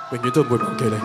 永遠都唔會忘記你。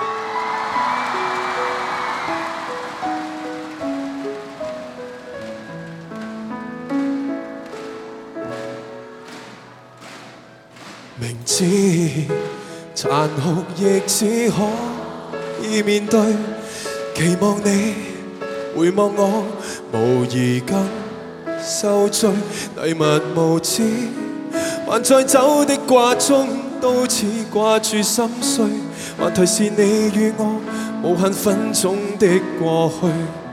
明知殘酷亦只可以面對，期望你回望我，無疑更受罪。禮物無知，還在走的掛中，都似掛住心碎，還提示你與我無限分鐘的過去。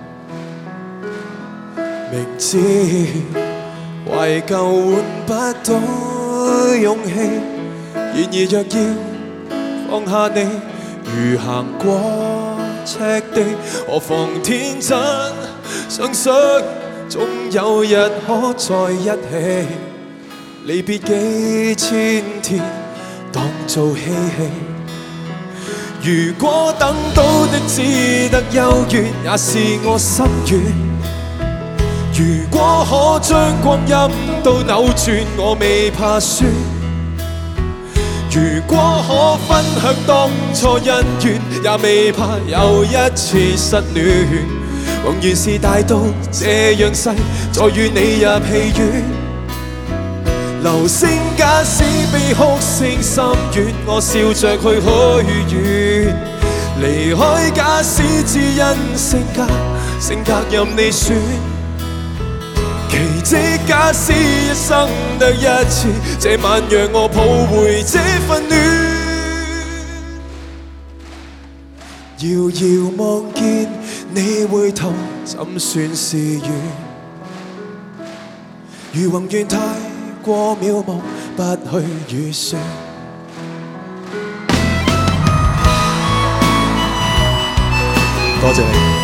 明知懷舊換不到勇氣，然而若要放下你，如行過赤地，何妨天真相信總有日可在一起。離別幾千天當做嬉戲，如果等到的只得幽怨，也是我心願。如果可將光陰都扭轉，我未怕輸。如果可分享當初恩怨，也未怕又一次失戀。宏願是大到這樣細，再與你入戲院。流星假使悲哭聲心軟，我笑着去許願。離開假使只因性格任你選。奇蹟假使一生得一次，這晚讓我抱回這份戀。遙遙望見你回頭，怎算是緣？如宏願太過渺茫，不去預算。多謝你。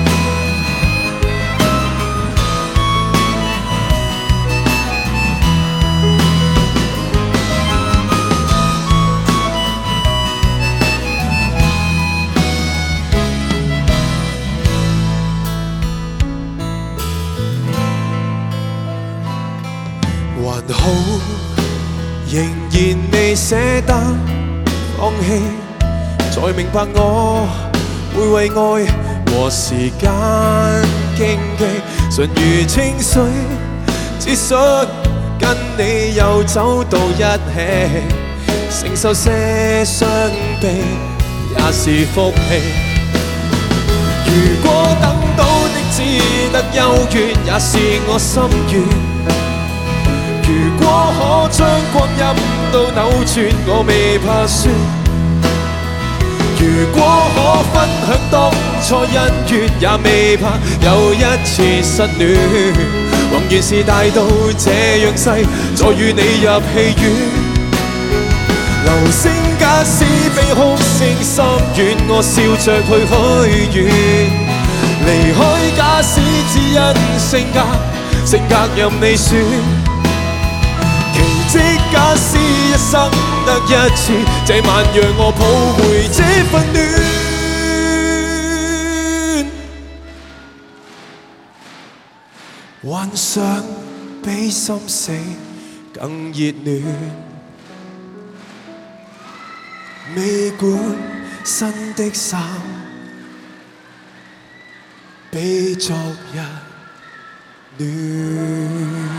還好，仍然未捨得放棄，才明白我會為愛和時間競技，純如清水，只想跟你又走到一起，承受些傷悲也是福氣。如果等到的只得幽怨，也是我心願。如果可將光陰都扭轉，我未怕輸。如果可分享當初恩怨，也未怕又一次失戀。宏願是大到這樣細，再與你入戲院。流星假使悲哭聲心軟，我笑着去許願。離開假使只因性格任你選。奇蹟假使一生得一次，這晚讓我抱回這份戀。幻想比心死更熱戀，未管新的衫比昨日暖。